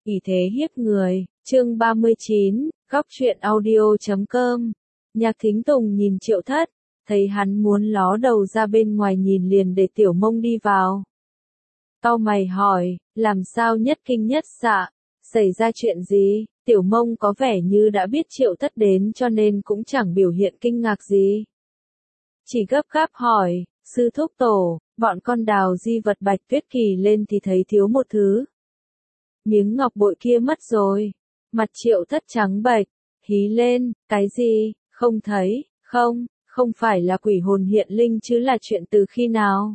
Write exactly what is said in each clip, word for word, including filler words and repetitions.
ỷ thế hiếp người, chương ba mươi chín, góc truyện audio chấm com. Nhạc Thính Tùng nhìn Triệu Thất, thấy hắn muốn ló đầu ra bên ngoài nhìn liền để Tiểu Mông đi vào. Cau mày hỏi, làm sao nhất kinh nhất xạ, xảy ra chuyện gì? Tiểu Mông có vẻ như đã biết Triệu Thất đến cho nên cũng chẳng biểu hiện kinh ngạc gì. Chỉ gấp gáp hỏi, sư thúc tổ, bọn con đào di vật Bạch Tuyết Kỳ lên thì thấy thiếu một thứ. Miếng ngọc bội kia mất rồi. Mặt Triệu Thất trắng bệch, hí lên, cái gì, không thấy, không, không phải là quỷ hồn hiện linh chứ là chuyện từ khi nào.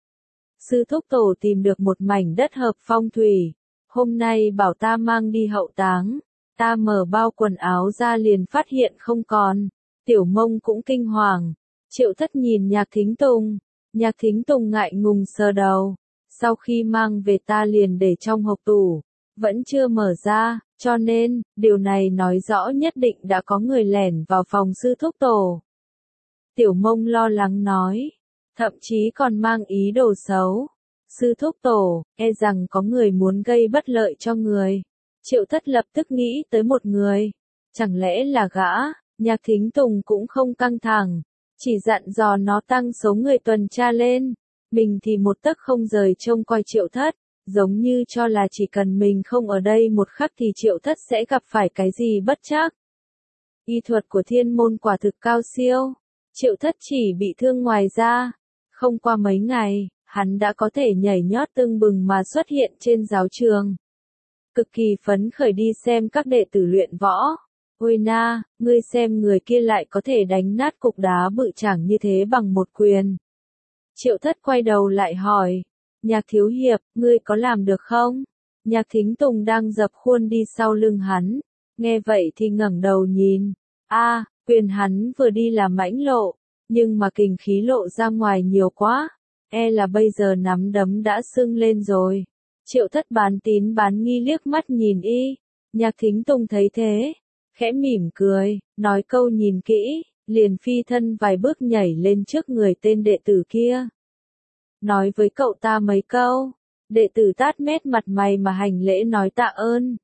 Sư thúc tổ tìm được một mảnh đất hợp phong thủy, hôm nay bảo ta mang đi hậu táng, ta mở bao quần áo ra liền phát hiện không còn. Tiểu Mông cũng kinh hoàng. Triệu Thất nhìn Nhạc Thính Tùng, Nhạc Thính Tùng ngại ngùng sờ đầu, sau khi mang về ta liền để trong hộc tủ, vẫn chưa mở ra, cho nên, điều này nói rõ nhất định đã có người lẻn vào phòng sư thúc tổ. Tiểu Mông lo lắng nói, thậm chí còn mang ý đồ xấu. Sư thúc tổ, e rằng có người muốn gây bất lợi cho người. Triệu Thất lập tức nghĩ tới một người. Chẳng lẽ là gã? Nhạc Thính Tùng cũng không căng thẳng, chỉ dặn dò nó tăng số người tuần tra lên. Mình thì một tấc không rời trông coi Triệu Thất, giống như cho là chỉ cần mình không ở đây một khắc thì Triệu Thất sẽ gặp phải cái gì bất trắc. Y thuật của thiên môn quả thực cao siêu. Triệu Thất chỉ bị thương ngoài da. Không qua mấy ngày, hắn đã có thể nhảy nhót tưng bừng mà xuất hiện trên giáo trường. Cực kỳ phấn khởi đi xem các đệ tử luyện võ. Ôi na, ngươi xem người kia lại có thể đánh nát cục đá bự chảng như thế bằng một quyền. Triệu Thất quay đầu lại hỏi, Nhạc thiếu hiệp, ngươi có làm được không? Nhạc Thính Tùng đang dập khuôn đi sau lưng hắn, nghe vậy thì ngẩng đầu nhìn. A, quyền hắn vừa đi là mãnh lộ, nhưng mà kình khí lộ ra ngoài nhiều quá, e là bây giờ nắm đấm đã sưng lên rồi. Triệu Thất bán tín bán nghi liếc mắt nhìn y, Nhạc Thính Tùng thấy thế, khẽ mỉm cười, nói câu nhìn kỹ, liền phi thân vài bước nhảy lên trước người tên đệ tử kia. Nói với cậu ta mấy câu, đệ tử tát mét mặt mày mà hành lễ nói tạ ơn.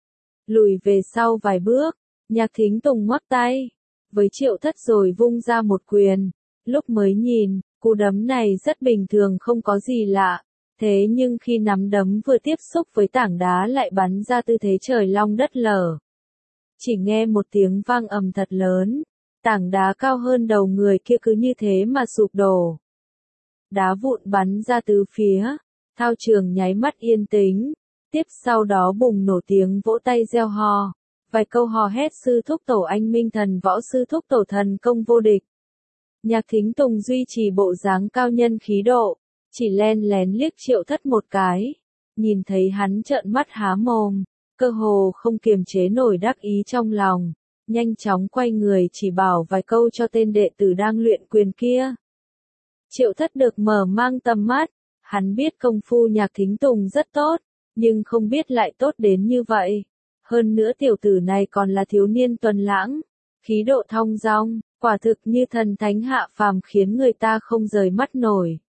Lùi về sau vài bước, Nhạc Thính Tùng ngoắc tay, với Triệu Thất rồi vung ra một quyền, lúc mới nhìn, cú đấm này rất bình thường không có gì lạ, thế nhưng khi nắm đấm vừa tiếp xúc với tảng đá lại bắn ra tư thế trời long đất lở. Chỉ nghe một tiếng vang ầm thật lớn, tảng đá cao hơn đầu người kia cứ như thế mà sụp đổ. Đá vụn bắn ra từ phía, thao trường nháy mắt yên tĩnh, tiếp sau đó bùng nổ tiếng vỗ tay reo hò, vài câu hò hét sư thúc tổ anh minh thần võ sư thúc tổ thần công vô địch. Nhạc Thính Tùng duy trì bộ dáng cao nhân khí độ, chỉ len lén liếc Triệu Thất một cái, nhìn thấy hắn trợn mắt há mồm, cơ hồ không kiềm chế nổi đắc ý trong lòng, nhanh chóng quay người chỉ bảo vài câu cho tên đệ tử đang luyện quyền kia. Triệu Thất được mở mang tầm mắt, hắn biết công phu Nhạc Thính Tùng rất tốt, nhưng không biết lại tốt đến như vậy. Hơn nữa tiểu tử này còn là thiếu niên tuấn lãng, khí độ thong dong, quả thực như thần thánh hạ phàm khiến người ta không rời mắt nổi.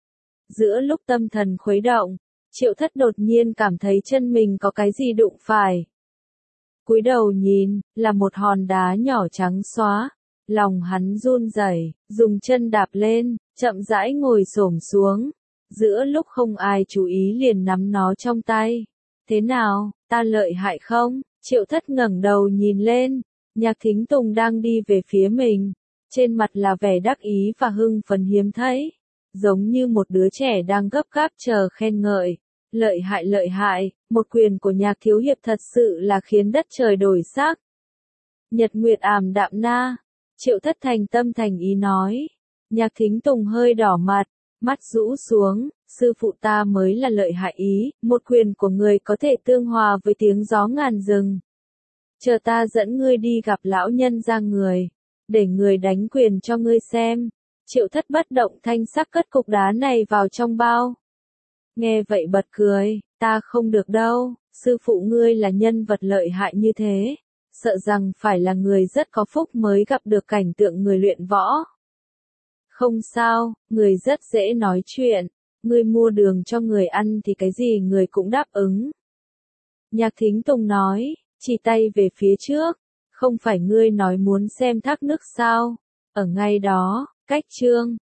Giữa lúc tâm thần khuấy động, Triệu Thất đột nhiên cảm thấy chân mình có cái gì đụng phải. Cúi đầu nhìn, là một hòn đá nhỏ trắng xóa. Lòng hắn run rẩy, dùng chân đạp lên, chậm rãi ngồi xổm xuống. Giữa lúc không ai chú ý liền nắm nó trong tay. Thế nào, ta lợi hại không? Triệu Thất ngẩng đầu nhìn lên, Nhạc Thính Tùng đang đi về phía mình. Trên mặt là vẻ đắc ý và hưng phấn hiếm thấy. Giống như một đứa trẻ đang gấp gáp chờ khen ngợi. Lợi hại lợi hại, một quyền của Nhạc thiếu hiệp thật sự là khiến đất trời đổi sắc. Nhật nguyệt ảm đạm na. Triệu Thất thành tâm thành ý nói. Nhạc Thính Tùng hơi đỏ mặt, mắt rũ xuống, sư phụ ta mới là lợi hại ý, một quyền của người có thể tương hòa với tiếng gió ngàn rừng. Chờ ta dẫn ngươi đi gặp lão nhân ra người, để người đánh quyền cho ngươi xem. Triệu Thất bất động thanh sắc cất cục đá này vào trong bao. Nghe vậy bật cười, ta không được đâu, sư phụ ngươi là nhân vật lợi hại như thế. Sợ rằng phải là người rất có phúc mới gặp được cảnh tượng người luyện võ. Không sao, người rất dễ nói chuyện, ngươi mua đường cho người ăn thì cái gì người cũng đáp ứng. Nhạc Thính Tùng nói, chỉ tay về phía trước, không phải ngươi nói muốn xem thác nước sao, ở ngay đó, cách Trương